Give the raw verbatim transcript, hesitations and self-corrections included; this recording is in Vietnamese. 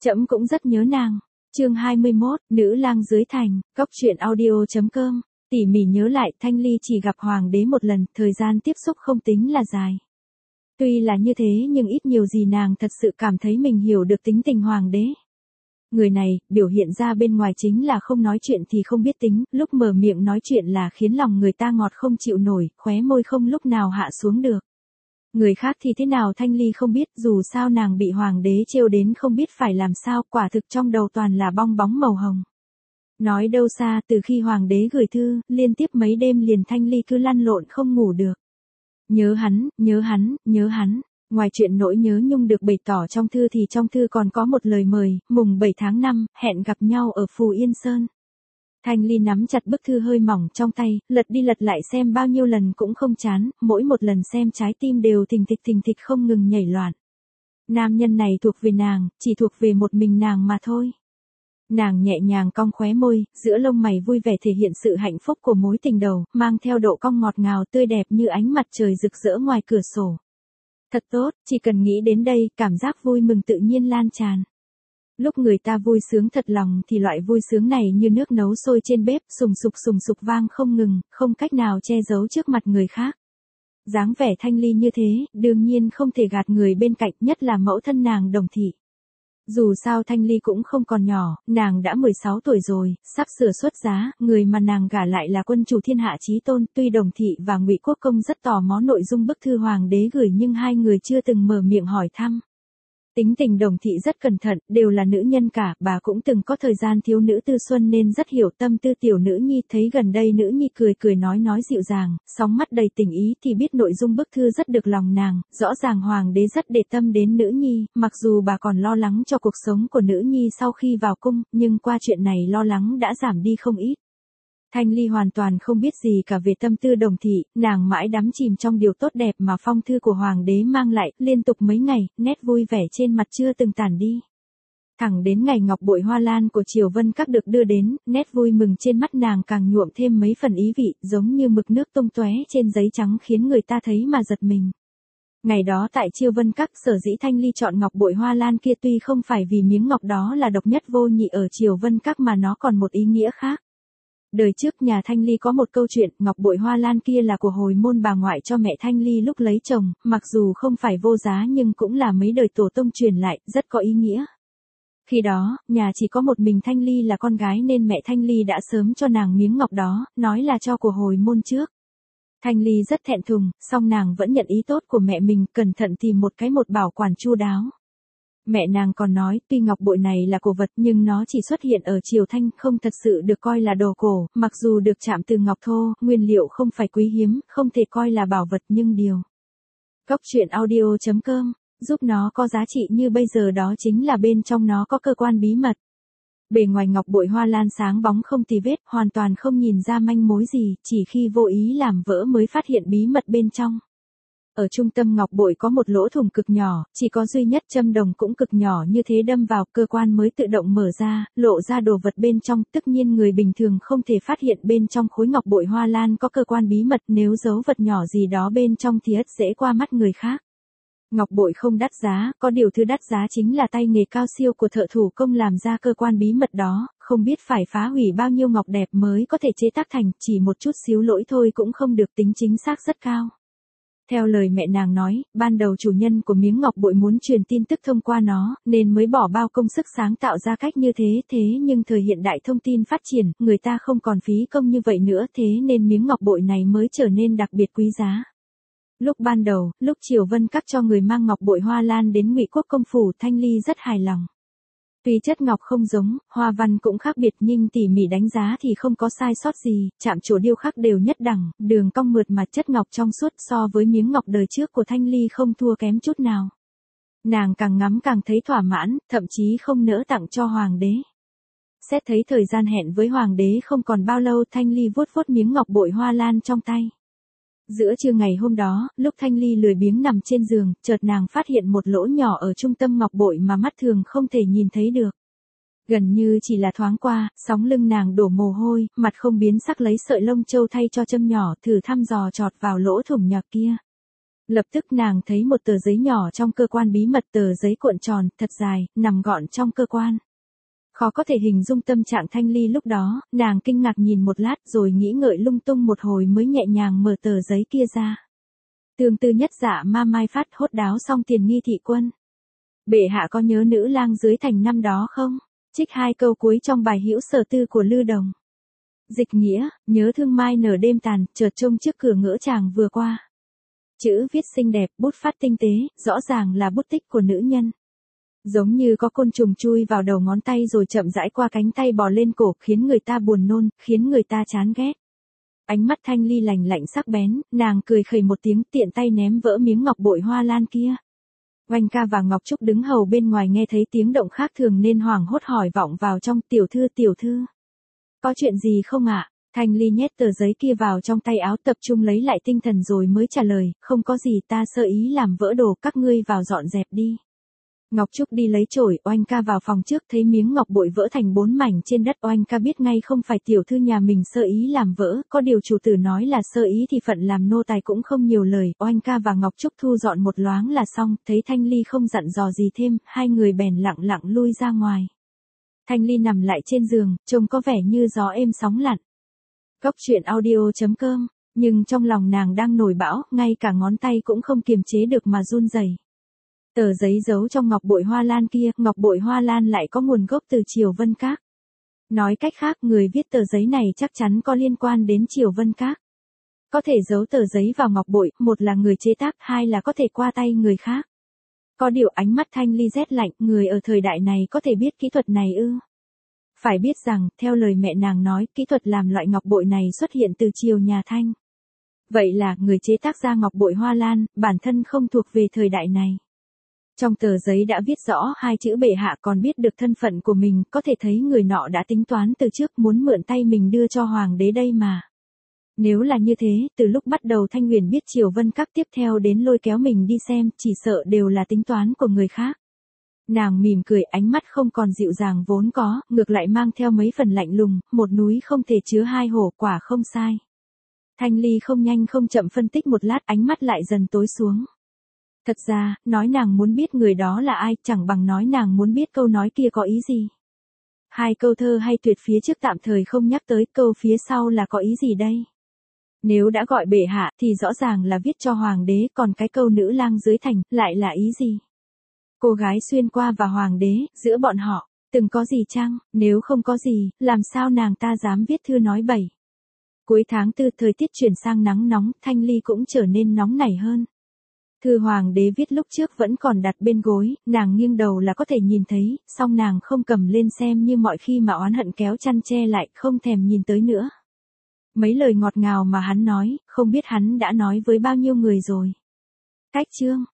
Trẫm cũng rất nhớ nàng. Chương hai mươi mốt, Nữ lang dưới thành, Cóc truyện audio chấm com. Tỉ mỉ nhớ lại, Thanh Ly chỉ gặp hoàng đế một lần, thời gian tiếp xúc không tính là dài. Tuy là như thế nhưng ít nhiều gì nàng thật sự cảm thấy mình hiểu được tính tình hoàng đế. Người này, biểu hiện ra bên ngoài chính là không nói chuyện thì không biết tính, lúc mở miệng nói chuyện là khiến lòng người ta ngọt không chịu nổi, khóe môi không lúc nào hạ xuống được. Người khác thì thế nào Thanh Ly không biết, dù sao nàng bị hoàng đế trêu đến không biết phải làm sao, quả thực trong đầu toàn là bong bóng màu hồng. Nói đâu xa, từ khi hoàng đế gửi thư, liên tiếp mấy đêm liền Thanh Ly cứ lăn lộn không ngủ được. Nhớ hắn, nhớ hắn, nhớ hắn. Ngoài chuyện nỗi nhớ nhung được bày tỏ trong thư thì trong thư còn có một lời mời, mùng bảy tháng năm, hẹn gặp nhau ở Phù Yên Sơn. Thanh Ly nắm chặt bức thư hơi mỏng trong tay, lật đi lật lại xem bao nhiêu lần cũng không chán, mỗi một lần xem trái tim đều thình thịch thình thịch không ngừng nhảy loạn. Nam nhân này thuộc về nàng, chỉ thuộc về một mình nàng mà thôi. Nàng nhẹ nhàng cong khóe môi, giữa lông mày vui vẻ thể hiện sự hạnh phúc của mối tình đầu, mang theo độ cong ngọt ngào tươi đẹp như ánh mặt trời rực rỡ ngoài cửa sổ. Thật tốt, chỉ cần nghĩ đến đây, cảm giác vui mừng tự nhiên lan tràn. Lúc người ta vui sướng thật lòng thì loại vui sướng này như nước nấu sôi trên bếp, sùng sục sùng sục vang không ngừng, không cách nào che giấu trước mặt người khác. Dáng vẻ Thanh Ly như thế, đương nhiên không thể gạt người bên cạnh, nhất là mẫu thân nàng Đồng Thị. Dù sao Thanh Ly cũng không còn nhỏ, nàng đã mười sáu tuổi rồi, sắp sửa xuất giá, người mà nàng gả lại là quân chủ thiên hạ chí tôn, tuy Đồng Thị và Ngụy Quốc Công rất tò mò nội dung bức thư hoàng đế gửi nhưng hai người chưa từng mở miệng hỏi thăm. Tính tình Đồng Thị rất cẩn thận, đều là nữ nhân cả, bà cũng từng có thời gian thiếu nữ tư xuân nên rất hiểu tâm tư tiểu nữ nhi, thấy gần đây nữ nhi cười cười nói nói dịu dàng, sóng mắt đầy tình ý thì biết nội dung bức thư rất được lòng nàng, rõ ràng hoàng đế rất để tâm đến nữ nhi, mặc dù bà còn lo lắng cho cuộc sống của nữ nhi sau khi vào cung, nhưng qua chuyện này lo lắng đã giảm đi không ít. Thanh Ly hoàn toàn không biết gì cả về tâm tư Đồng Thị, nàng mãi đắm chìm trong điều tốt đẹp mà phong thư của hoàng đế mang lại, liên tục mấy ngày, nét vui vẻ trên mặt chưa từng tản đi. Thẳng đến ngày ngọc bội hoa lan của Triều Vân Các được đưa đến, nét vui mừng trên mắt nàng càng nhuộm thêm mấy phần ý vị, giống như mực nước tung tóe trên giấy trắng khiến người ta thấy mà giật mình. Ngày đó tại Triều Vân Các, sở dĩ Thanh Ly chọn ngọc bội hoa lan kia tuy không phải vì miếng ngọc đó là độc nhất vô nhị ở Triều Vân Các mà nó còn một ý nghĩa khác. Đời trước nhà Thanh Ly có một câu chuyện, ngọc bội hoa lan kia là của hồi môn bà ngoại cho mẹ Thanh Ly lúc lấy chồng, mặc dù không phải vô giá nhưng cũng là mấy đời tổ tông truyền lại, rất có ý nghĩa. Khi đó, nhà chỉ có một mình Thanh Ly là con gái nên mẹ Thanh Ly đã sớm cho nàng miếng ngọc đó, nói là cho của hồi môn trước. Thanh Ly rất thẹn thùng, song nàng vẫn nhận ý tốt của mẹ mình, cẩn thận tìm một cái một bảo quản chu đáo. Mẹ nàng còn nói, tuy ngọc bội này là cổ vật nhưng nó chỉ xuất hiện ở Triều Thanh, không thật sự được coi là đồ cổ, mặc dù được chạm từ ngọc thô, nguyên liệu không phải quý hiếm, không thể coi là bảo vật nhưng điều. Cóc truyện audio chấm com, giúp nó có giá trị như bây giờ đó chính là bên trong nó có cơ quan bí mật. Bề ngoài ngọc bội hoa lan sáng bóng không tì vết, hoàn toàn không nhìn ra manh mối gì, chỉ khi vô ý làm vỡ mới phát hiện bí mật bên trong. Ở trung tâm ngọc bội có một lỗ thủng cực nhỏ, chỉ có duy nhất châm đồng cũng cực nhỏ như thế đâm vào, cơ quan mới tự động mở ra, lộ ra đồ vật bên trong, tất nhiên người bình thường không thể phát hiện bên trong khối ngọc bội hoa lan có cơ quan bí mật, nếu giấu vật nhỏ gì đó bên trong thì ắt dễ qua mắt người khác. Ngọc bội không đắt giá, có điều thứ đắt giá chính là tay nghề cao siêu của thợ thủ công làm ra cơ quan bí mật đó, không biết phải phá hủy bao nhiêu ngọc đẹp mới có thể chế tác thành, chỉ một chút xíu lỗi thôi cũng không được, tính chính xác rất cao. Theo lời mẹ nàng nói, ban đầu chủ nhân của miếng ngọc bội muốn truyền tin tức thông qua nó, nên mới bỏ bao công sức sáng tạo ra cách như thế, thế nhưng thời hiện đại thông tin phát triển, người ta không còn phí công như vậy nữa, thế nên miếng ngọc bội này mới trở nên đặc biệt quý giá. Lúc ban đầu, lúc Triều Vân Các cho người mang ngọc bội hoa lan đến Ngụy Quốc Công phủ, Thanh Ly rất hài lòng. Tuy chất ngọc không giống, hoa văn cũng khác biệt nhưng tỉ mỉ đánh giá thì không có sai sót gì, chạm trổ điêu khắc đều nhất đẳng, đường cong mượt mà, chất ngọc trong suốt, so với miếng ngọc đời trước của Thanh Ly không thua kém chút nào. Nàng càng ngắm càng thấy thỏa mãn, thậm chí không nỡ tặng cho hoàng đế. Xét thấy thời gian hẹn với hoàng đế không còn bao lâu, Thanh Ly vuốt vuốt miếng ngọc bội hoa lan trong tay. Giữa trưa ngày hôm đó, lúc Thanh Ly lười biếng nằm trên giường, chợt nàng phát hiện một lỗ nhỏ ở trung tâm ngọc bội mà mắt thường không thể nhìn thấy được. Gần như chỉ là thoáng qua, sóng lưng nàng đổ mồ hôi, mặt không biến sắc lấy sợi lông châu thay cho châm nhỏ, thử thăm dò chọt vào lỗ thủng nhỏ kia. Lập tức nàng thấy một tờ giấy nhỏ trong cơ quan bí mật, tờ giấy cuộn tròn, thật dài, nằm gọn trong cơ quan. Khó có thể hình dung tâm trạng Thanh Ly lúc đó, nàng kinh ngạc nhìn một lát rồi nghĩ ngợi lung tung một hồi mới nhẹ nhàng mở tờ giấy kia ra. Tương tư nhất dạ ma mai phát hốt đáo xong tiền nghi thị quân. Bệ hạ có nhớ nữ lang dưới thành năm đó không? Trích hai câu cuối trong bài hữu sở tư của Lư Đồng. Dịch nghĩa, nhớ thương mai nở đêm tàn, chợt trông trước cửa ngỡ chàng vừa qua. Chữ viết xinh đẹp, bút phát tinh tế, rõ ràng là bút tích của nữ nhân. Giống như có côn trùng chui vào đầu ngón tay rồi chậm rãi qua cánh tay bò lên cổ, khiến người ta buồn nôn, khiến người ta chán ghét. Ánh mắt Thanh Ly lành lạnh sắc bén, nàng cười khẩy một tiếng, tiện tay ném vỡ miếng ngọc bội hoa lan kia. Oanh ca và Ngọc Trúc đứng hầu bên ngoài nghe thấy tiếng động khác thường nên hoảng hốt hỏi vọng vào trong, tiểu thư tiểu thư. Có chuyện gì không ạ? Thanh Ly nhét tờ giấy kia vào trong tay áo, tập trung lấy lại tinh thần rồi mới trả lời, không có gì, ta sơ ý làm vỡ đồ, các ngươi vào dọn dẹp đi. Ngọc Trúc đi lấy chổi, Oanh ca vào phòng trước thấy miếng ngọc bội vỡ thành bốn mảnh trên đất. Oanh ca biết ngay không phải tiểu thư nhà mình sơ ý làm vỡ, có điều chủ tử nói là sơ ý thì phận làm nô tài cũng không nhiều lời. Oanh ca và Ngọc Trúc thu dọn một loáng là xong, thấy Thanh Ly không dặn dò gì thêm, hai người bèn lặng lặng lui ra ngoài. Thanh Ly nằm lại trên giường, trông có vẻ như gió êm sóng lặn. Góc truyện audio chấm com, nhưng trong lòng nàng đang nổi bão, ngay cả ngón tay cũng không kiềm chế được mà run rẩy. Tờ giấy giấu trong ngọc bội hoa lan kia, ngọc bội hoa lan lại có nguồn gốc từ Triều Vân Các. Nói cách khác, người viết tờ giấy này chắc chắn có liên quan đến Triều Vân Các. Có thể giấu tờ giấy vào ngọc bội, một là người chế tác, hai là có thể qua tay người khác. Có điều ánh mắt Thanh Ly rét lạnh, người ở thời đại này có thể biết kỹ thuật này ư? Phải biết rằng, theo lời mẹ nàng nói, kỹ thuật làm loại ngọc bội này xuất hiện từ triều nhà Thanh. Vậy là, người chế tác ra ngọc bội hoa lan, bản thân không thuộc về thời đại này. Trong tờ giấy đã viết rõ hai chữ bệ hạ, còn biết được thân phận của mình, có thể thấy người nọ đã tính toán từ trước muốn mượn tay mình đưa cho hoàng đế đây mà. Nếu là như thế, từ lúc bắt đầu Thanh Huyền biết Triều Vân Các tiếp theo đến lôi kéo mình đi xem, chỉ sợ đều là tính toán của người khác. Nàng mỉm cười, ánh mắt không còn dịu dàng vốn có, ngược lại mang theo mấy phần lạnh lùng, một núi không thể chứa hai hổ, quả không sai. Thanh Ly không nhanh không chậm phân tích một lát, ánh mắt lại dần tối xuống. Thật ra, nói nàng muốn biết người đó là ai, chẳng bằng nói nàng muốn biết câu nói kia có ý gì. Hai câu thơ hay tuyệt phía trước tạm thời không nhắc tới, câu phía sau là có ý gì đây? Nếu đã gọi bệ hạ thì rõ ràng là viết cho hoàng đế, còn cái câu nữ lang dưới thành lại là ý gì? Cô gái xuyên qua và hoàng đế, giữa bọn họ, từng có gì chăng? Nếu không có gì, làm sao nàng ta dám viết thư nói bậy? Cuối tháng tư, thời tiết chuyển sang nắng nóng, Thanh Ly cũng trở nên nóng nảy hơn. Thư hoàng đế viết lúc trước vẫn còn đặt bên gối, nàng nghiêng đầu là có thể nhìn thấy, song nàng không cầm lên xem như mọi khi mà oán hận kéo chăn che lại, không thèm nhìn tới nữa. Mấy lời ngọt ngào mà hắn nói, không biết hắn đã nói với bao nhiêu người rồi. Cách chương